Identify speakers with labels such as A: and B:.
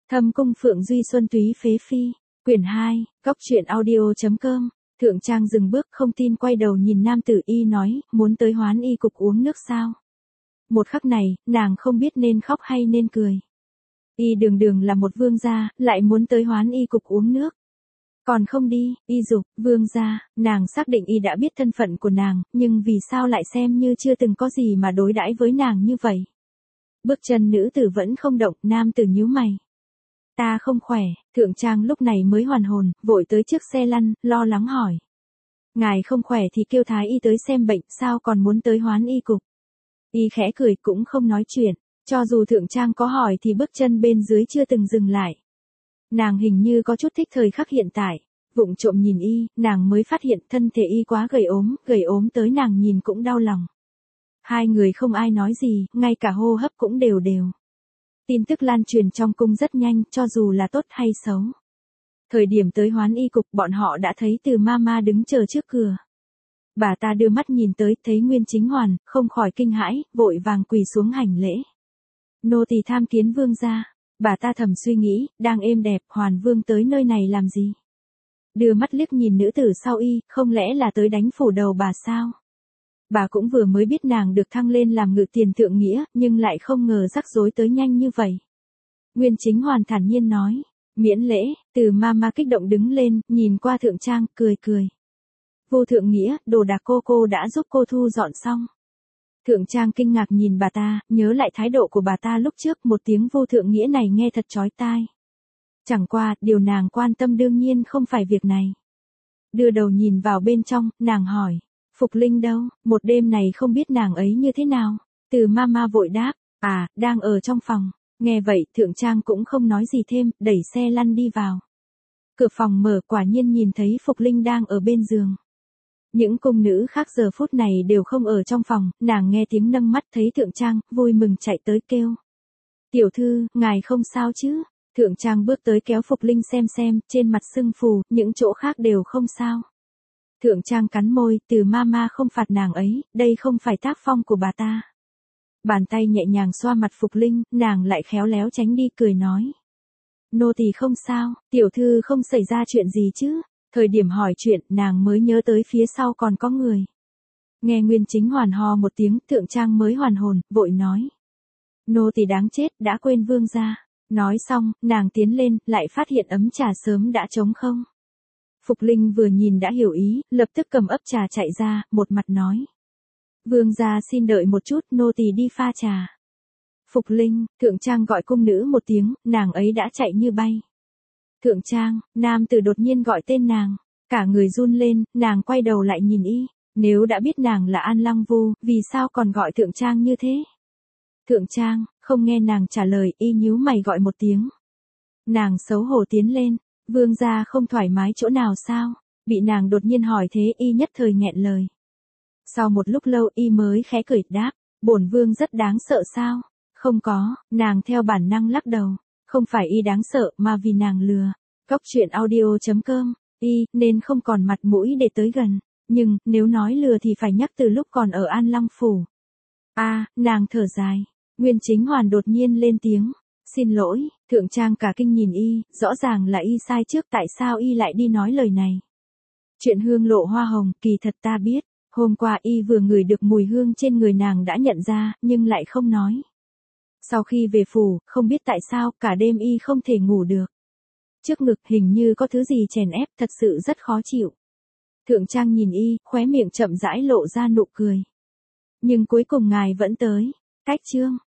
A: Thâm cung Phượng Duy Xuân Túy Phế Phi, quyển 2, góc truyện audio.com. Thượng Trang dừng bước không tin quay đầu nhìn nam tử y nói, muốn tới Hoán Y cục uống nước sao? Một khắc này, nàng không biết nên khóc hay nên cười. Y đường đường là một vương gia, lại muốn tới Hoán Y cục uống nước. Còn không đi, y dục, vương gia, nàng xác định y đã biết thân phận của nàng, nhưng vì sao lại xem như chưa từng có gì mà đối đãi với nàng như vậy? Bước chân nữ tử vẫn không động, nam tử nhíu mày. Ta không khỏe, Thượng Trang lúc này mới hoàn hồn, vội tới trước xe lăn, lo lắng hỏi. Ngài không khỏe thì kêu thái y tới xem bệnh, sao còn muốn tới Hoán Y cục? Y khẽ cười cũng không nói chuyện, cho dù Thượng Trang có hỏi thì bước chân bên dưới chưa từng dừng lại. Nàng hình như có chút thích thời khắc hiện tại, vụng trộm nhìn y, nàng mới phát hiện thân thể y quá gầy ốm tới nàng nhìn cũng đau lòng. Hai người không ai nói gì, ngay cả hô hấp cũng đều đều. Tin tức lan truyền trong cung rất nhanh, cho dù là tốt hay xấu. Thời điểm tới Hoán Y cục bọn họ đã thấy Từ Mama đứng chờ trước cửa. Bà ta đưa mắt nhìn tới, thấy Nguyên Chính Hoàn, không khỏi kinh hãi, vội vàng quỳ xuống hành lễ. Nô tỳ tham kiến vương gia. Bà ta thầm suy nghĩ, đang êm đẹp, Hoàn vương tới nơi này làm gì? Đưa mắt liếc nhìn nữ tử sau y, không lẽ là tới đánh phủ đầu bà sao? Bà cũng vừa mới biết nàng được thăng lên làm ngự tiền thượng nghĩa, nhưng lại không ngờ rắc rối tới nhanh như vậy. Nguyên Chính Hoàn thản nhiên nói, miễn lễ. Từ Mama kích động đứng lên, nhìn qua Thượng Trang, cười. Vô thượng nghĩa, đồ đạc cô đã giúp cô thu dọn xong. Thượng Trang kinh ngạc nhìn bà ta, nhớ lại thái độ của bà ta lúc trước, một tiếng vô thượng nghĩa này nghe thật chói tai. Chẳng qua, điều nàng quan tâm đương nhiên không phải việc này. Đưa đầu nhìn vào bên trong, nàng hỏi, Phục Linh đâu, một đêm này không biết nàng ấy như thế nào. Từ Mama vội đáp, đang ở trong phòng. Nghe vậy, Thượng Trang cũng không nói gì thêm, đẩy xe lăn đi vào. Cửa phòng mở, quả nhiên nhìn thấy Phục Linh đang ở bên giường. Những cung nữ khác giờ phút này đều không ở trong phòng, nàng nghe tiếng nâng mắt thấy Thượng Trang, vui mừng chạy tới kêu. Tiểu thư, ngài không sao chứ? Thượng Trang bước tới kéo Phục Linh xem, trên mặt sưng phù, những chỗ khác đều không sao. Thượng Trang cắn môi, Từ Mama không phạt nàng ấy, đây không phải tác phong của bà ta. Bàn tay nhẹ nhàng xoa mặt Phục Linh, nàng lại khéo léo tránh đi cười nói. Nô tỳ không sao, tiểu thư không xảy ra chuyện gì chứ? Thời điểm hỏi chuyện, nàng mới nhớ tới phía sau còn có người. Nghe Nguyên Chính Hoàn ho một tiếng, Thượng Trang mới hoàn hồn, vội nói. Nô tỳ đáng chết, đã quên vương gia. Nói xong, nàng tiến lên, lại phát hiện ấm trà sớm đã trống không. Phục Linh vừa nhìn đã hiểu ý, lập tức cầm ấp trà chạy ra, một mặt nói. Vương gia xin đợi một chút, nô tỳ đi pha trà. Phục Linh, Thượng Trang gọi cung nữ một tiếng, nàng ấy đã chạy như bay. Thượng Trang, nam tử đột nhiên gọi tên nàng, cả người run lên, nàng quay đầu lại nhìn y, nếu đã biết nàng là An Lăng Vu, vì sao còn gọi Thượng Trang như thế? Thượng Trang, không nghe nàng trả lời, y nhíu mày gọi một tiếng. Nàng xấu hổ tiến lên, vương gia không thoải mái chỗ nào sao? Bị nàng đột nhiên hỏi thế y nhất thời nghẹn lời. Sau một lúc lâu y mới khẽ cười đáp, bổn vương rất đáng sợ sao? Không có, nàng theo bản năng lắc đầu. Không phải y đáng sợ mà vì nàng lừa. Góc truyện audio.com, y nên không còn mặt mũi để tới gần. Nhưng, nếu nói lừa thì phải nhắc từ lúc còn ở An Long Phủ. Nàng thở dài. Nguyên Chính Hoàn đột nhiên lên tiếng. Xin lỗi, Thượng Trang cả kinh nhìn y, rõ ràng là y sai trước, tại sao y lại đi nói lời này. Chuyện hương lộ hoa hồng, kỳ thật ta biết. Hôm qua y vừa ngửi được mùi hương trên người nàng đã nhận ra, nhưng lại không nói. Sau khi về phủ, không biết tại sao, cả đêm y không thể ngủ được. Trước ngực hình như có thứ gì chèn ép, thật sự rất khó chịu. Thượng Trang nhìn y, khóe miệng chậm rãi lộ ra nụ cười. Nhưng cuối cùng ngài vẫn tới. Cách chương.